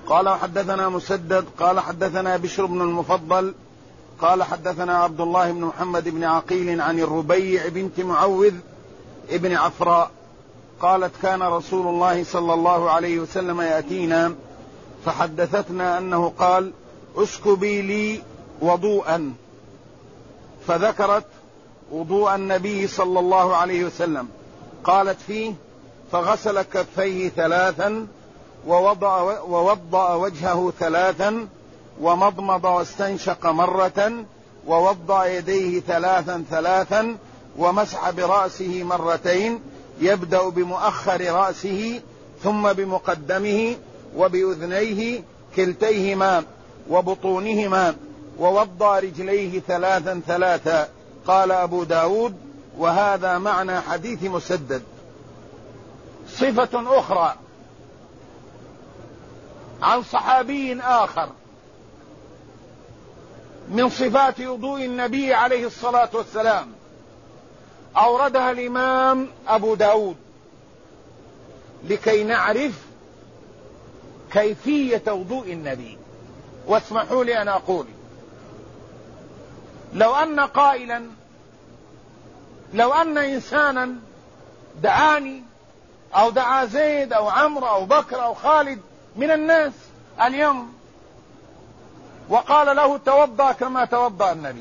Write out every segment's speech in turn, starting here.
قال حدثنا مسدد قال حدثنا بشر بن المفضل قال حدثنا عبد الله بن محمد بن عقيل عن الربيع بنت معوذ ابن عفراء قالت كان رسول الله صلى الله عليه وسلم يأتينا فحدثتنا أنه قال اسكبي لي وضوءا، فذكرت وضوء النبي صلى الله عليه وسلم، قالت فيه فغسل كفيه 3 ووضأ وجهه 3 ومضمض واستنشق 1 ووضأ يديه 3 ومسح برأسه 2 يبدأ بمؤخر رأسه ثم بمقدمه وبأذنيه كلتيهما وبطونهما ووضأ رجليه 3 قال أبو داود وهذا معنى حديث مسدد. صفة أخرى عن صحابي آخر من صفات وضوء النبي عليه الصلاة والسلام أوردها الإمام أبو داود لكي نعرف كيفية وضوء النبي. واسمحوا لي أن أقول لو أن إنسانا دعاني أو دعا زيد أو عمرو أو بكر أو خالد من الناس اليوم وقال له توضأ كما توضأ النبي،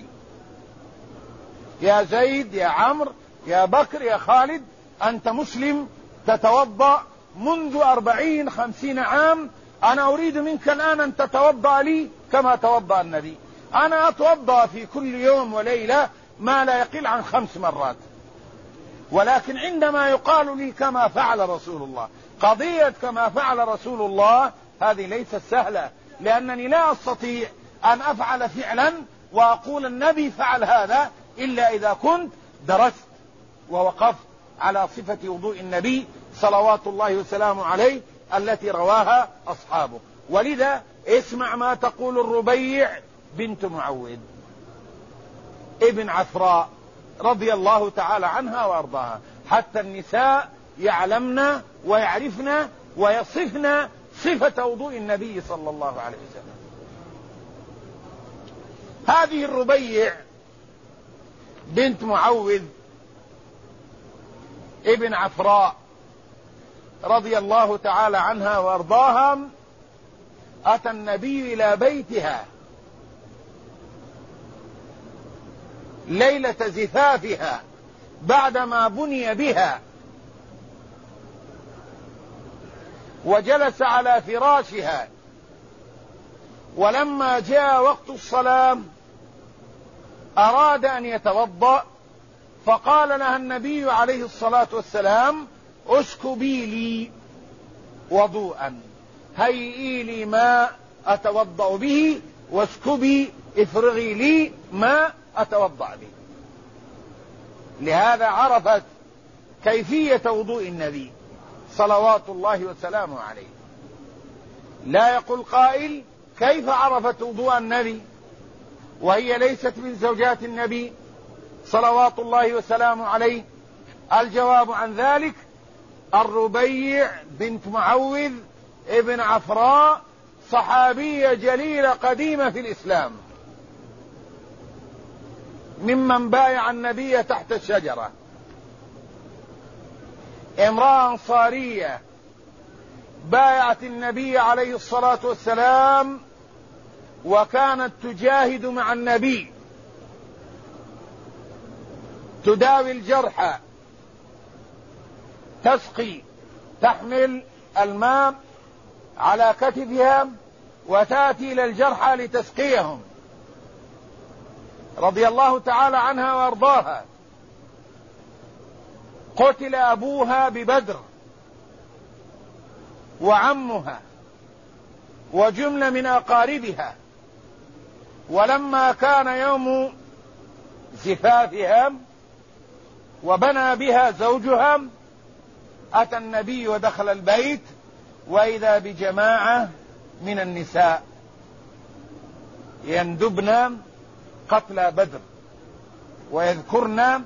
يا زيد يا عمرو يا بكر يا خالد أنت مسلم تتوضأ منذ 40-50 عام، أنا أريد منك الآن أن تتوضأ لي كما توضأ النبي. أنا أتوضأ في كل يوم وليلة ما لا يقل عن 5 مرات، ولكن عندما يقال لي كما فعل رسول الله، قضية كما فعل رسول الله هذه ليست سهلة، لأنني لا أستطيع أن أفعل فعلا وأقول النبي فعل هذا إلا إذا كنت درست ووقفت على صفة وضوء النبي صلوات الله وسلامه عليه التي رواها أصحابه. ولذا اسمع ما تقول الربيع بنت معوذ ابن عفراء رضي الله تعالى عنها وأرضاها، حتى النساء يعلمن ويعرفن ويصفن صفة وضوء النبي صلى الله عليه وسلم. هذه الربيع بنت معوذ ابن عفراء رضي الله تعالى عنها وارضاها أتى النبي إلى بيتها ليلة زفافها بعدما بني بها، وجلس على فراشها، ولما جاء وقت الصلاة أراد أن يتوضأ، فقال لها النبي عليه الصلاة والسلام اسكبي لي وضوءا، هيئي لي ماء أتوضأ به واسكبي افرغي لي ماء أتوضأ به. لهذا عرفت كيفية وضوء النبي صلوات الله وسلامه عليه. لا يقول قائل كيف عرفت وضوء النبي وهي ليست من زوجات النبي صلوات الله وسلامه عليه؟ الجواب عن ذلك الربيع بنت معوذ ابن عفراء صحابية جليلة قديمة في الإسلام، ممن بايع النبي تحت الشجرة، امرأة أنصارية بايعت النبي عليه الصلاة والسلام وكانت تجاهد مع النبي، تداوي الجرحى، تسقي، تحمل الماء على كتفها وتأتي إلى الجرحى لتسقيهم رضي الله تعالى عنها وارضاها. قتل أبوها ببدر وعمها وجملة من أقاربها، ولما كان يوم زفافها وبنى بها زوجها أتى النبي ودخل البيت وإذا بجماعة من النساء يندبن قتلى بدر ويذكرن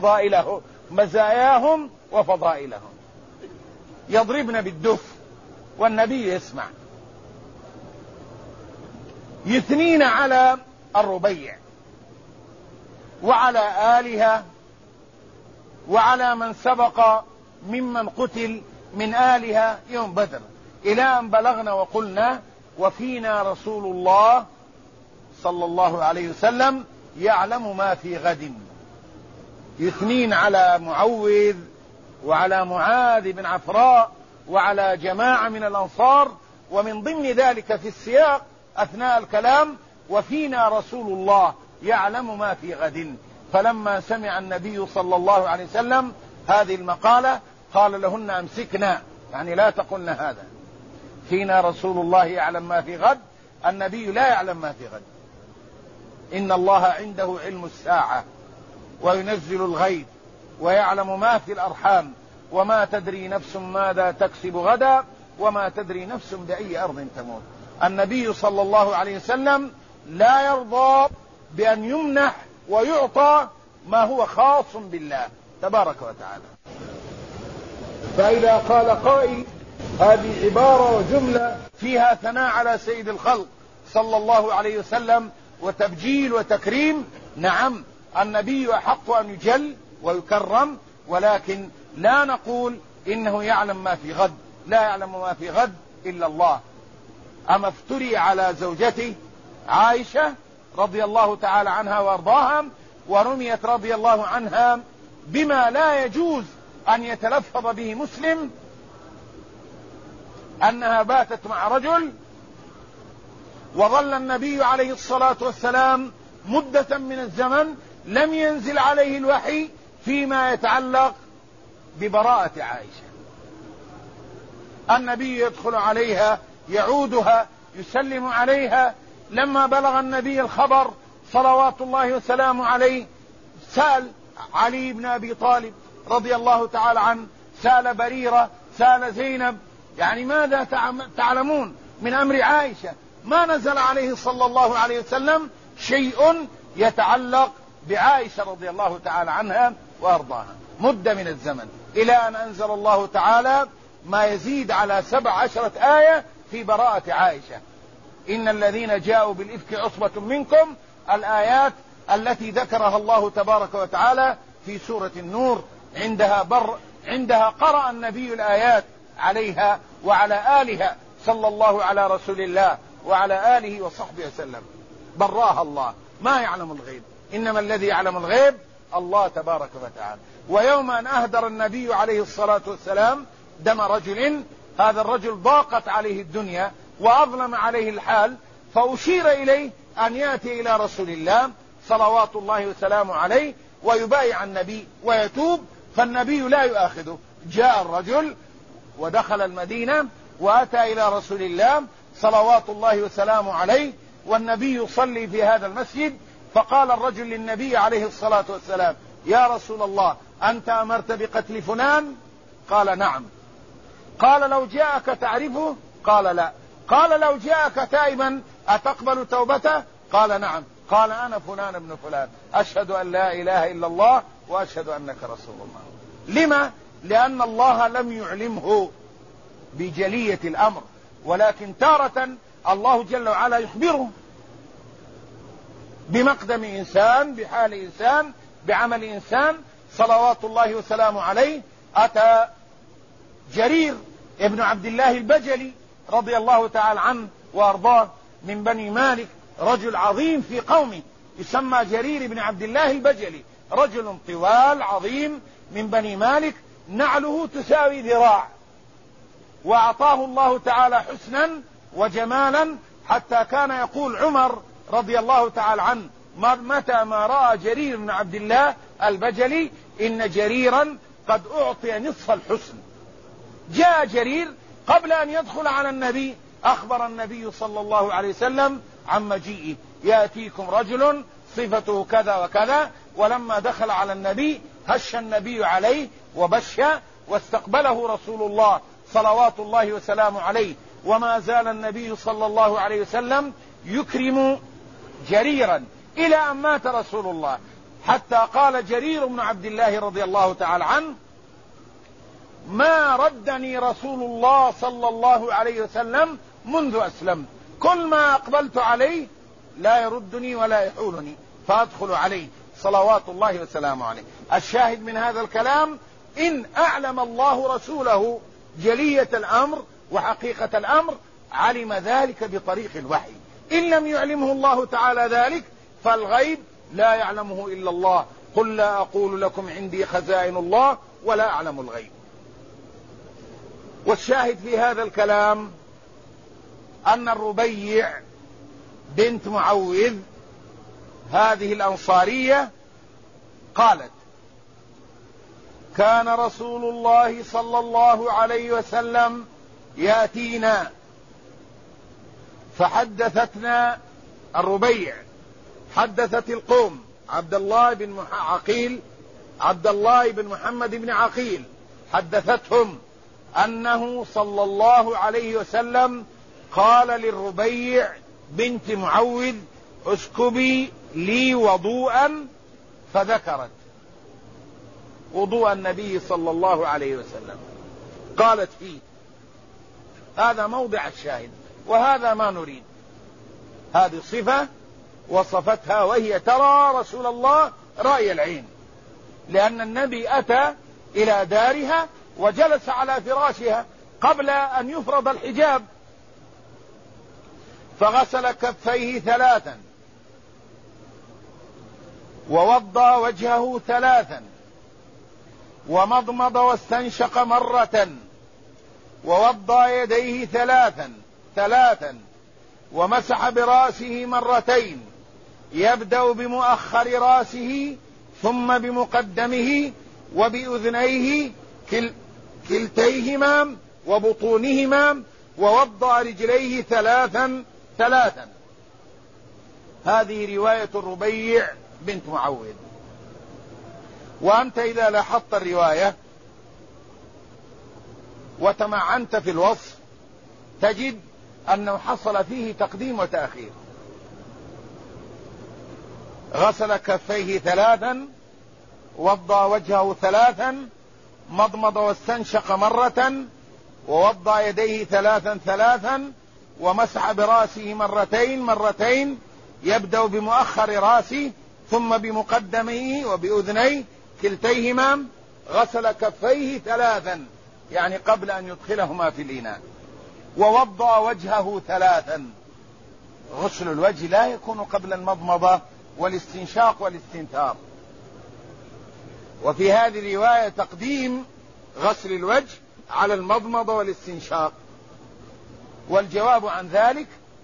مزاياهم وفضائلهم، يضربن بالدف والنبي يسمع. يثنين على الربيع وعلى آلها وعلى من سبق ممن قتل من آلها يوم بدر، إلى أن بلغنا وقلنا وفينا رسول الله صلى الله عليه وسلم يعلم ما في غد. يثنين على معوذ وعلى معاذ بن عفراء وعلى جماعة من الأنصار، ومن ضمن ذلك في السياق أثناء الكلام وفينا رسول الله يعلم ما في غد. فلما سمع النبي صلى الله عليه وسلم هذه المقالة قال لهن أمسكنا، يعني لا تقلن هذا. فينا رسول الله يعلم ما في غد، النبي لا يعلم ما في غد. إن الله عنده علم الساعة وينزل الغيث ويعلم ما في الأرحام وما تدري نفس ماذا تكسب غدا وما تدري نفس بأي أرض تموت. النبي صلى الله عليه وسلم لا يرضى بأن يمنح ويعطى ما هو خاص بالله تبارك وتعالى. فإذا قال قائل هذه عبارة وجملة فيها ثناء على سيد الخلق صلى الله عليه وسلم وتبجيل وتكريم، نعم النبي أحق أن يجل ويكرم، ولكن لا نقول إنه يعلم ما في غد، لا يعلم ما في غد إلا الله. أما افتري على زوجته عائشة رضي الله تعالى عنها وارضاها، ورميت رضي الله عنها بما لا يجوز أن يتلفظ به مسلم، أنها باتت مع رجل، وظل النبي عليه الصلاة والسلام مدة من الزمن لم ينزل عليه الوحي فيما يتعلق ببراءة عائشة. النبي يدخل عليها يعودها يسلم عليها. لما بلغ النبي الخبر صلوات الله وسلامه عليه سأل علي بن أبي طالب رضي الله تعالى عنه، سأل بريرة، سأل زينب، يعني ماذا تعلمون من أمر عائشة؟ ما نزل عليه صلى الله عليه وسلم شيء يتعلق بعائشة رضي الله تعالى عنها وأرضاها مدة من الزمن، إلى أن أنزل الله تعالى ما يزيد على 17 آية في براءة عائشة. إن الذين جاءوا بالإفك عصبة منكم، الآيات التي ذكرها الله تبارك وتعالى في سورة النور. عندها قرأ النبي الآيات عليها وعلى آلها صلى الله على رسول الله وعلى آله وصحبه وسلم. براها الله، ما يعلم الغيب، إنما الذي يعلم الغيب الله تبارك وتعالى. ويوم أن أهدر النبي عليه الصلاة والسلام دم رجل، هذا الرجل ضاقت عليه الدنيا وأظلم عليه الحال، فأشير إليه أن يأتي إلى رسول الله صلوات الله وسلامه عليه ويبايع النبي ويتوب، فالنبي لا يؤاخذه. جاء الرجل ودخل المدينة وأتى إلى رسول الله صلوات الله وسلامه عليه، والنبي يصلي في هذا المسجد. فقال الرجل للنبي عليه الصلاة والسلام: يا رسول الله، أنت أمرت بقتل فلان؟ قال: نعم. قال: لو جاءك تعرفه؟ قال: لا. قال: لو جاءك تائبا أتقبل توبته؟ قال: نعم. قال: أنا فلان ابن فلان، أشهد أن لا إله إلا الله وأشهد أنك رسول الله. لما؟ لأن الله لم يعلمه بجلية الأمر، ولكن تارة الله جل وعلا يخبره بمقدم إنسان، بحال إنسان، بعمل إنسان صلوات الله وسلامه عليه. أتى جرير ابن عبد الله البجلي رضي الله تعالى عنه وأرضاه من بني مالك، رجل عظيم في قومه يسمى جرير بن عبد الله البجلي، رجل طوال عظيم من بني مالك، نعله تساوي ذراع، وأعطاه الله تعالى حسنا وجمالا، حتى كان يقول عمر رضي الله تعالى عنه متى ما رأى جرير بن عبد الله البجلي إن جريرا قد أعطي نصف الحسن. جاء جرير قبل أن يدخل على النبي، أخبر النبي صلى الله عليه وسلم عن مجيئه: يأتيكم رجل صفته كذا وكذا. ولما دخل على النبي هش النبي عليه وبش، واستقبله رسول الله صلوات الله وسلامه عليه. وما زال النبي صلى الله عليه وسلم يكرم جريرا إلى أن مات رسول الله، حتى قال جرير بن عبد الله رضي الله تعالى عنه: ما ردني رسول الله صلى الله عليه وسلم منذ أسلمت، كل ما أقبلت عليه لا يردني ولا يحولني فأدخل عليه صلوات الله وسلامه عليه. الشاهد من هذا الكلام: إن أعلم الله رسوله جلية الأمر وحقيقة الأمر علم ذلك بطريق الوحي. إن لم يعلمه الله تعالى ذلك فالغيب لا يعلمه إلا الله. قل لا أقول لكم عندي خزائن الله ولا أعلم الغيب. والشاهد في هذا الكلام أن الربيع بنت معوذ هذه الأنصارية قالت: كان رسول الله صلى الله عليه وسلم يأتينا، فحدثتنا الربيع، حدثت القوم عبد الله بن محمد بن عقيل، حدثتهم أنه صلى الله عليه وسلم قال للربيع بنت معوذ: اسكبي لي وضوءا، فذكرت وضوء النبي صلى الله عليه وسلم قالت فيه. هذا موضع الشاهد، وهذا ما نريد. هذه صفة وصفتها وهي ترى رسول الله رأي العين، لأن النبي أتى إلى دارها وجلس على فراشها قبل أن يفرض الحجاب، فغسل كفيه 3، ووضى وجهه 3، ومضمض واستنشق 1، ووضى يديه 3، ومسح برأسه 2، يبدأ بمؤخر رأسه ثم بمقدمه وبأذنيه كلتيهما وبطونهما، ووضى رجليه 3. هذه رواية الربيع بنت معوذ. وأنت إذا لاحظت الرواية وتمعنت في الوصف تجد أنه حصل فيه تقديم وتأخير. غسل كفيه 3، وضى وجهه 3، مضمض واستنشق 1، ووضى يديه 3، ومسح برأسه 2، يبدأ بمؤخر رأسه ثم بمقدمه وبأذنيه كلتيهما. غسل كفيه 3 يعني قبل أن يدخلهما في الإناء. ووضى وجهه 3. غسل الوجه لا يكون قبل المضمضة والاستنشاق والاستنثار. وفي هذه الرواية تقديم غسل الوجه على المضمضة والاستنشاق. والجواب عن ذلك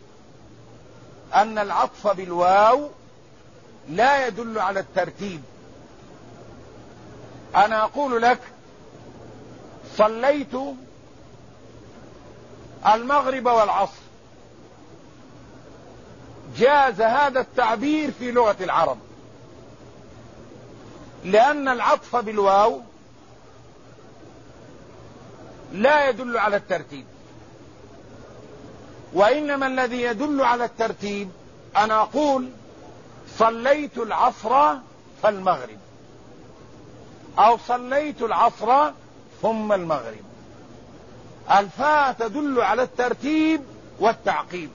أن العطف بالواو لا يدل على الترتيب. أنا أقول لك: صليت المغرب والعصر، جاز هذا التعبير في لغة العرب، لأن العطف بالواو لا يدل على الترتيب، وإنما الذي يدل على الترتيب أنا أقول: صليت العصر فالمغرب، أو صليت العصر ثم المغرب. الفاء تدل على الترتيب والتعقيب،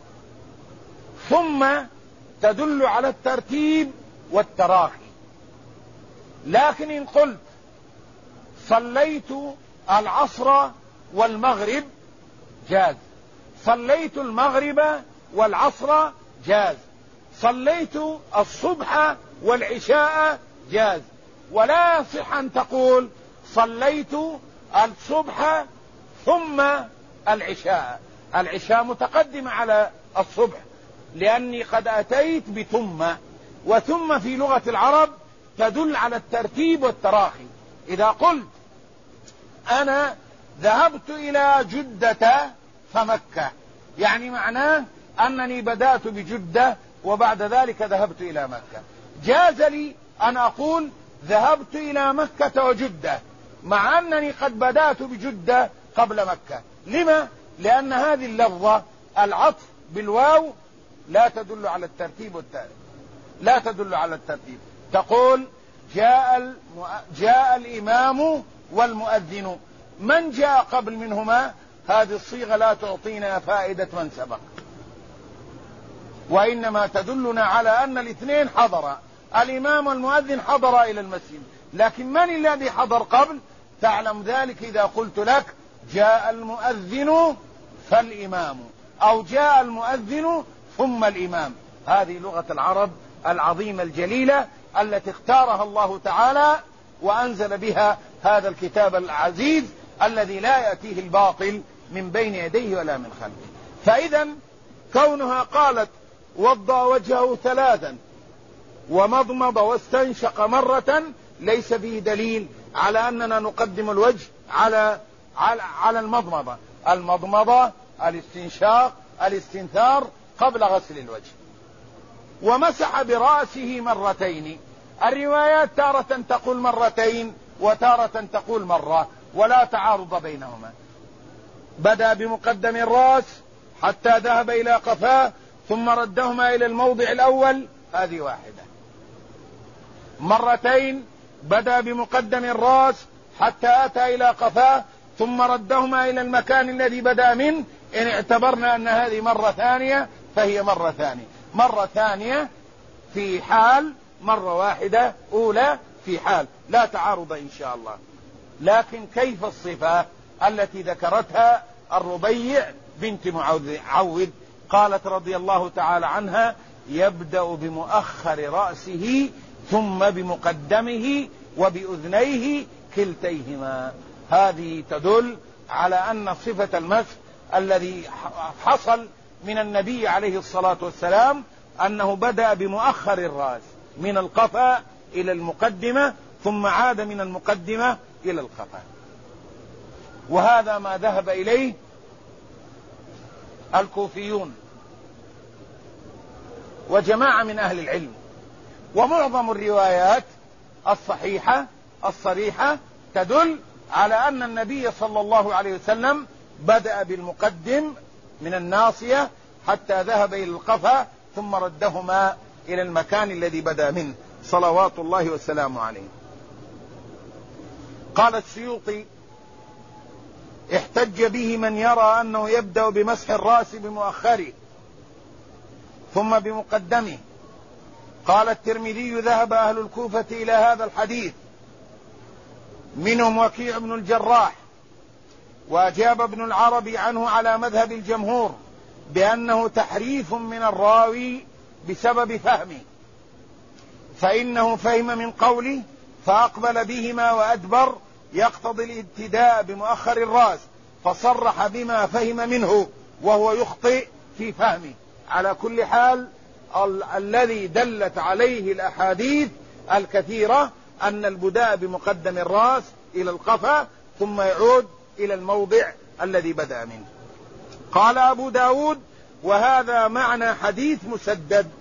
ثم تدل على الترتيب والتراخي. لكن إن قلت صليت العصر والمغرب جاز، صليت المغرب والعصر جاز، صليت الصبح والعشاء جاز. ولا يصح أن تقول صليت الصبح ثم العشاء. العشاء متقدمة على الصبح، لأني قد أتيت بثم، وثم في لغة العرب تدل على الترتيب والتراخي. إذا قلت أنا ذهبت إلى جدة فمكة، يعني معناه أنني بدأت بجدة وبعد ذلك ذهبت إلى مكة. جاز لي أن أقول ذهبت إلى مكة وجدة، مع أنني قد بدأت بجدة قبل مكة. لما؟ لأن هذه اللفظة العطف بالواو لا تدل على الترتيب والتالي، لا تدل على الترتيب. تقول جاء الإمام والمؤذن، من جاء قبل منهما، هذه الصيغة لا تعطينا فائدة من سبق، وإنما تدلنا على أن الاثنين حضر، الإمام والمؤذن حضر إلى المسجد، لكن من الذي حضر قبل؟ تعلم ذلك إذا قلت لك جاء المؤذن فالإمام، أو جاء المؤذن ثم الإمام. هذه لغة العرب العظيمة الجليلة التي اختارها الله تعالى وأنزل بها هذا الكتاب العزيز الذي لا يأتيه الباطل من بين يديه ولا من خلفه. فإذا كونها قالت وضع وجهه 3 ومضمض واستنشق مرة ليس فيه دليل على أننا نقدم الوجه على المضمضة. المضمضة الاستنشاق الاستنثار قبل غسل الوجه. ومسح برأسه 2 الروايات تارة تقول 2 وتارة تقول 1 ولا تعارض بينهما. بدأ بمقدم الرأس حتى ذهب إلى قفاه ثم ردهما إلى الموضع الأول، هذه 1. 2 بدأ بمقدم الرأس حتى أتى إلى قفاه ثم ردهما إلى المكان الذي بدأ منه. إن اعتبرنا أن هذه مرة ثانية فهي مرة ثانية، مرة ثانية في حال، مرة واحدة أولى في حال، لا تعارض إن شاء الله. لكن كيف الصفة التي ذكرتها الربيع بنت معوذ؟ قالت رضي الله تعالى عنها يبدأ بمؤخر رأسه ثم بمقدمه وبأذنيه كلتيهما. هذه تدل على أن صفة المسح الذي حصل من النبي عليه الصلاة والسلام أنه بدأ بمؤخر الرأس من القفا إلى المقدمة ثم عاد من المقدمة إلى القفا. وهذا ما ذهب إليه الكوفيون وجماعة من أهل العلم. ومعظم الروايات الصحيحة الصريحة تدل على أن النبي صلى الله عليه وسلم بدأ بالمقدم من الناصية حتى ذهب إلى القفا ثم ردهما إلى المكان الذي بدأ منه صلوات الله والسلام عليه. قال السيوطي احتج به من يرى أنه يبدأ بمسح الرأس بمؤخره ثم بمقدمه. قال الترمذي ذهب أهل الكوفة إلى هذا الحديث منهم وكيع بن الجراح، وأجاب ابن العربي عنه على مذهب الجمهور بأنه تحريف من الراوي بسبب فهمه، فإنه فهم من قوله فأقبل بهما وأدبر يقتضي الابتداء بمؤخر الرأس، فصرح بما فهم منه وهو يخطئ في فهمه. على كل حال الذي دلت عليه الأحاديث الكثيرة أن البداء بمقدم الرأس إلى القفا ثم يعود إلى الموضع الذي بدأ منه. قال أبو داود وهذا معنى حديث مسدد.